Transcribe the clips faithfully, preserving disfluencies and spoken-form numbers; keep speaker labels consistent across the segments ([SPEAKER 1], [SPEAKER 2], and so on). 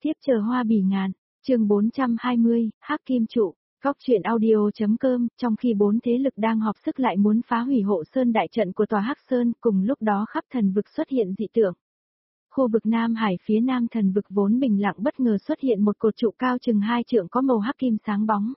[SPEAKER 1] tiếp chờ hoa bỉ ngạn, chương bốn trăm hai mươi, Hắc Kim Trụ, Góc truyện audio.com, trong khi bốn thế lực đang họp sức lại muốn phá hủy hộ sơn đại trận của tòa Hắc Sơn, cùng lúc đó khắp thần vực xuất hiện dị tượng. Khu vực Nam Hải phía nam thần vực vốn bình lặng bất ngờ xuất hiện một cột trụ cao chừng hai trượng có màu hắc kim sáng bóng.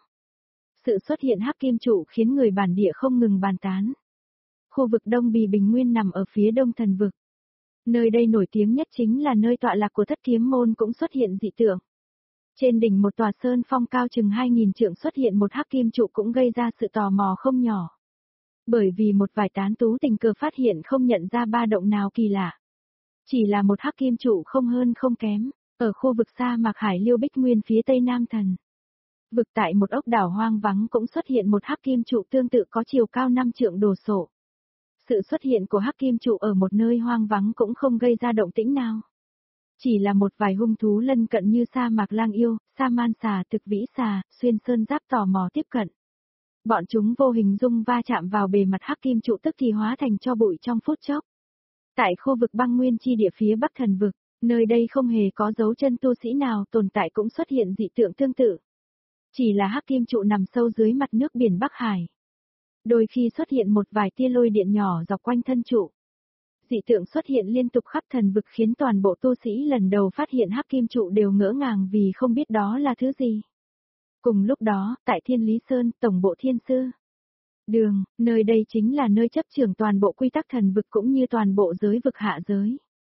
[SPEAKER 1] Sự xuất hiện hắc kim trụ khiến người bản địa không ngừng bàn tán. Khu vực Đông Bì Bình Nguyên nằm ở phía đông thần vực. Nơi đây nổi tiếng nhất chính là nơi tọa lạc của Thất Kiếm Môn cũng xuất hiện dị tượng. Trên đỉnh một tòa sơn phong cao chừng hai nghìn trượng xuất hiện một hắc kim trụ cũng gây ra sự tò mò không nhỏ. Bởi vì một vài tán tú tình cờ phát hiện không nhận ra ba động nào kỳ lạ. Chỉ là một hắc kim trụ không hơn không kém, ở khu vực sa mạc Hải Liêu Bích Nguyên phía tây nam thần. Vực tại một ốc đảo hoang vắng cũng xuất hiện một hắc kim trụ tương tự có chiều cao năm trượng đồ sộ. Sự xuất hiện của hắc kim trụ ở một nơi hoang vắng cũng không gây ra động tĩnh nào. Chỉ là một vài hung thú lân cận như sa mạc lang yêu, sa man xà, thực vĩ xà, xuyên sơn giáp tò mò tiếp cận. Bọn chúng vô hình dung va chạm vào bề mặt hắc kim trụ tức thì hóa thành tro bụi trong phút chốc. Tại khu vực băng nguyên chi địa phía bắc thần vực, nơi đây không hề có dấu chân tu sĩ nào tồn tại cũng xuất hiện dị tượng tương tự. Chỉ là hắc kim trụ nằm sâu dưới mặt nước biển Bắc Hải. Đôi khi xuất hiện một vài tia lôi điện nhỏ dọc quanh thân trụ. Dị tượng xuất hiện liên tục khắp thần vực khiến toàn bộ tu sĩ lần đầu phát hiện hắc kim trụ đều ngỡ ngàng vì không biết đó là thứ gì. Cùng lúc đó, tại Thiên Lý Sơn, tổng bộ Thiên Sư Đường, nơi đây chính là nơi chấp trưởng toàn bộ quy tắc thần vực cũng như toàn bộ giới vực hạ giới.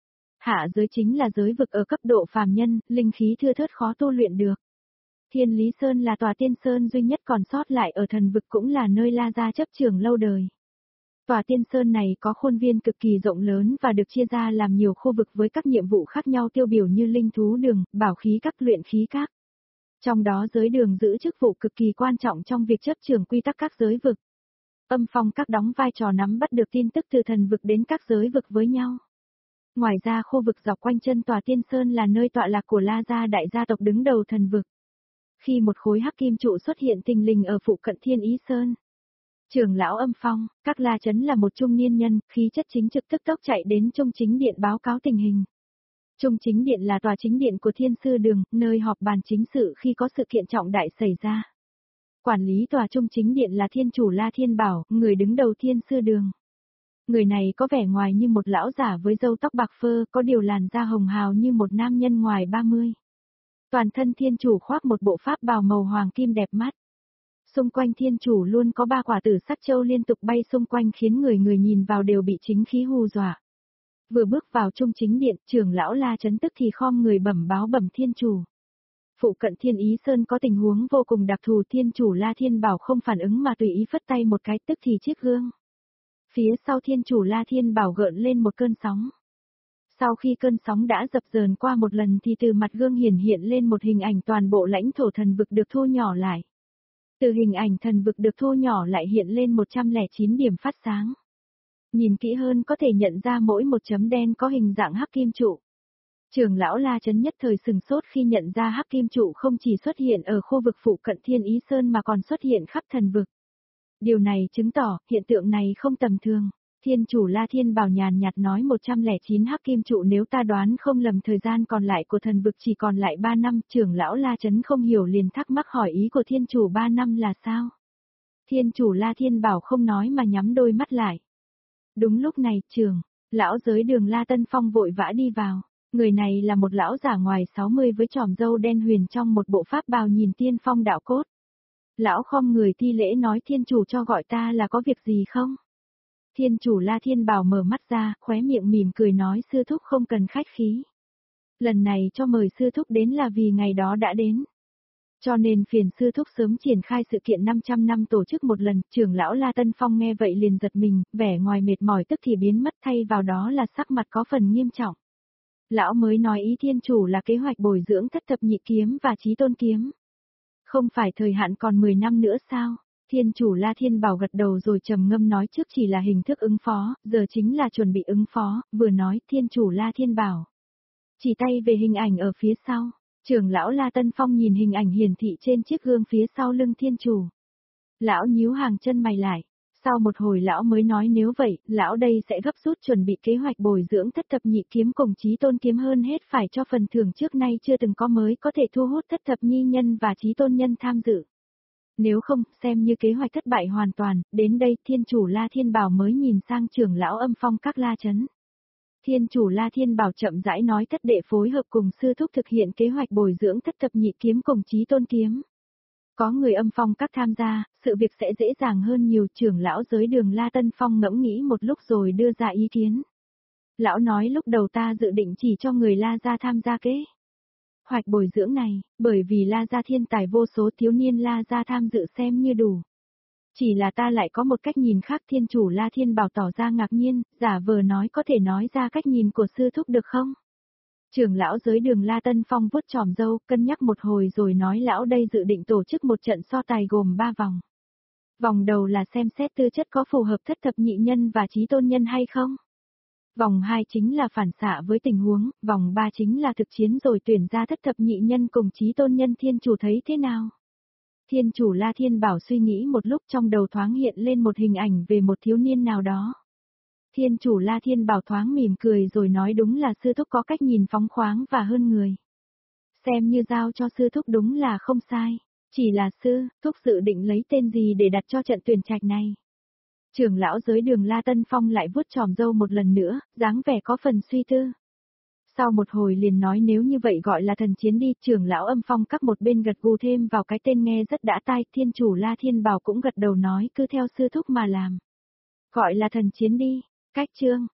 [SPEAKER 1] Hạ giới chính là giới vực ở cấp độ phàm nhân, linh khí thưa thớt khó tu luyện được. Thiên Lý Sơn là tòa tiên sơn duy nhất còn sót lại ở thần vực cũng là nơi La Gia chấp trưởng lâu đời. Tòa tiên sơn này có khuôn viên cực kỳ rộng lớn và được chia ra làm nhiều khu vực với các nhiệm vụ khác nhau tiêu biểu như linh thú đường, bảo khí các, luyện khí các. Trong đó giới đường giữ chức vụ cực kỳ quan trọng trong việc chấp trưởng quy tắc các giới vực. Âm phong các đóng vai trò nắm bắt được tin tức từ thần vực đến các giới vực với nhau. Ngoài ra khu vực dọc quanh chân tòa tiên sơn là nơi tọa lạc của La Gia đại gia tộc đứng đầu thần vực. Khi một khối hắc kim trụ xuất hiện thình lình ở phụ cận Thiên Ý Sơn. Trưởng lão Âm Phong, các La Chấn là một trung niên nhân, khí chất chính trực tức tốc chạy đến Trung Chính Điện báo cáo tình hình. Trung Chính Điện là tòa chính điện của Thiên Sư Đường, nơi họp bàn chính sự khi có sự kiện trọng đại xảy ra. Quản lý tòa Trung Chính Điện là Thiên Chủ La Thiên Bảo, người đứng đầu Thiên Sư Đường. Người này có vẻ ngoài như một lão giả với râu tóc bạc phơ, có điều làn da hồng hào như một nam nhân ngoài ba mươi. Toàn thân Thiên Chủ khoác một bộ pháp bào màu hoàng kim đẹp mắt. Xung quanh Thiên Chủ luôn có ba quả tử sắc châu liên tục bay xung quanh khiến người người nhìn vào đều bị chính khí hù dọa. Vừa bước vào Trung Chính Điện, trưởng lão La Chấn tức thì khom người bẩm báo bẩm Thiên Chủ. Phụ cận Thiên Ý Sơn có tình huống vô cùng đặc thù, Thiên Chủ La Thiên Bảo không phản ứng mà tùy ý phất tay một cái tức thì chiếc gương. Phía sau Thiên Chủ La Thiên Bảo gợn lên một cơn sóng. Sau khi cơn sóng đã dập dờn qua một lần thì từ mặt gương hiển hiện lên một hình ảnh toàn bộ lãnh thổ thần vực được thu nhỏ lại. Từ hình ảnh thần vực được thu nhỏ lại hiện lên một trăm lẻ chín điểm phát sáng. Nhìn kỹ hơn có thể nhận ra mỗi một chấm đen có hình dạng hắc kim trụ. Trưởng lão La Chấn nhất thời sừng sốt khi nhận ra hắc kim trụ không chỉ xuất hiện ở khu vực phụ cận Thiên Ý Sơn mà còn xuất hiện khắp thần vực. Điều này chứng tỏ hiện tượng này không tầm thường. Thiên Chủ La Thiên Bảo nhàn nhạt nói một trăm lẻ chín hắc kim trụ, nếu ta đoán không lầm thời gian còn lại của thần vực chỉ còn lại ba năm. Trưởng lão La Chấn không hiểu liền thắc mắc hỏi ý của Thiên Chủ ba năm là sao? Thiên Chủ La Thiên Bảo không nói mà nhắm đôi mắt lại. Đúng lúc này, trưởng lão giới đường La Tân Phong vội vã đi vào. Người này là một lão giả ngoài sáu mươi với tròm râu đen huyền trong một bộ pháp bào nhìn tiên phong đạo cốt. Lão khom người thi lễ nói Thiên Chủ cho gọi ta là có việc gì không? Thiên Chủ La Thiên Bảo mở mắt ra, khóe miệng mỉm cười nói sư thúc không cần khách khí. Lần này cho mời sư thúc đến là vì ngày đó đã đến. Cho nên phiền sư thúc sớm triển khai sự kiện năm trăm năm tổ chức một lần. Trưởng lão La Tân Phong nghe vậy liền giật mình, vẻ ngoài mệt mỏi tức thì biến mất, thay vào đó là sắc mặt có phần nghiêm trọng. Lão mới nói ý Thiên Chủ là kế hoạch bồi dưỡng thất thập nhị kiếm và chí tôn kiếm. Không phải thời hạn còn mười năm nữa sao? Thiên Chủ La Thiên Bảo gật đầu rồi trầm ngâm nói trước chỉ là hình thức ứng phó, giờ chính là chuẩn bị ứng phó, vừa nói Thiên Chủ La Thiên Bảo. Chỉ tay về hình ảnh ở phía sau, trưởng lão La Tân Phong nhìn hình ảnh hiển thị trên chiếc gương phía sau lưng Thiên Chủ. Lão nhíu hàng chân mày lại, Sau một hồi lão mới nói nếu vậy, lão đây sẽ gấp rút chuẩn bị kế hoạch bồi dưỡng thất thập nhị kiếm cùng Chí Tôn kiếm hơn hết phải cho phần thưởng trước nay chưa từng có mới có thể thu hút thất thập nhi nhân và Chí Tôn nhân tham dự. Nếu không, xem như kế hoạch thất bại hoàn toàn, đến đây thiên chủ La Thiên Bảo mới nhìn sang trưởng lão âm phong các La Chấn. Thiên chủ La Thiên Bảo chậm rãi nói thất đệ phối hợp cùng sư thúc thực hiện kế hoạch bồi dưỡng thất thập nhị kiếm cùng Chí Tôn kiếm. Có người âm phong các tham gia, sự việc sẽ dễ dàng hơn nhiều. Trưởng lão giới đường La Tân Phong ngẫm nghĩ một lúc rồi đưa ra ý kiến. Lão nói lúc đầu ta dự định chỉ cho người La gia tham gia kế hoạch bồi dưỡng này, bởi vì La gia thiên tài vô số, thiếu niên La gia tham dự xem như đủ. Chỉ là ta lại có một cách nhìn khác. Thiên chủ La Thiên Bảo tỏ ra ngạc nhiên, giả vờ nói có thể nói ra cách nhìn của sư thúc được không? Trưởng lão giới đường La Tân Phong vuốt chòm râu, cân nhắc một hồi rồi nói lão đây dự định tổ chức một trận so tài gồm ba vòng. Vòng đầu là xem xét tư chất có phù hợp thất thập nhị nhân và Chí Tôn nhân hay không. Vòng hai chính là phản xạ với tình huống, vòng ba chính là thực chiến rồi tuyển ra thất thập nhị nhân cùng Chí Tôn nhân. Thiên chủ thấy thế nào? Thiên chủ La Thiên Bảo suy nghĩ một lúc, trong đầu thoáng hiện lên một hình ảnh về một thiếu niên nào đó. Thiên chủ La Thiên Bảo thoáng mỉm cười rồi nói đúng là sư thúc có cách nhìn phóng khoáng và hơn người. Xem như giao cho sư thúc đúng là không sai. Chỉ là sư, thúc dự định lấy tên gì để đặt cho trận tuyển trạch này? Trưởng lão giới đường La Tân Phong lại vuốt chòm râu một lần nữa, dáng vẻ có phần suy tư. Sau một hồi liền nói nếu như vậy gọi là thần chiến đi. Trưởng lão âm phong các một bên gật gù thêm vào cái tên nghe rất đã tai. Thiên chủ La Thiên Bảo cũng gật đầu nói cứ theo sư thúc mà làm. Gọi là thần chiến đi. Cách chương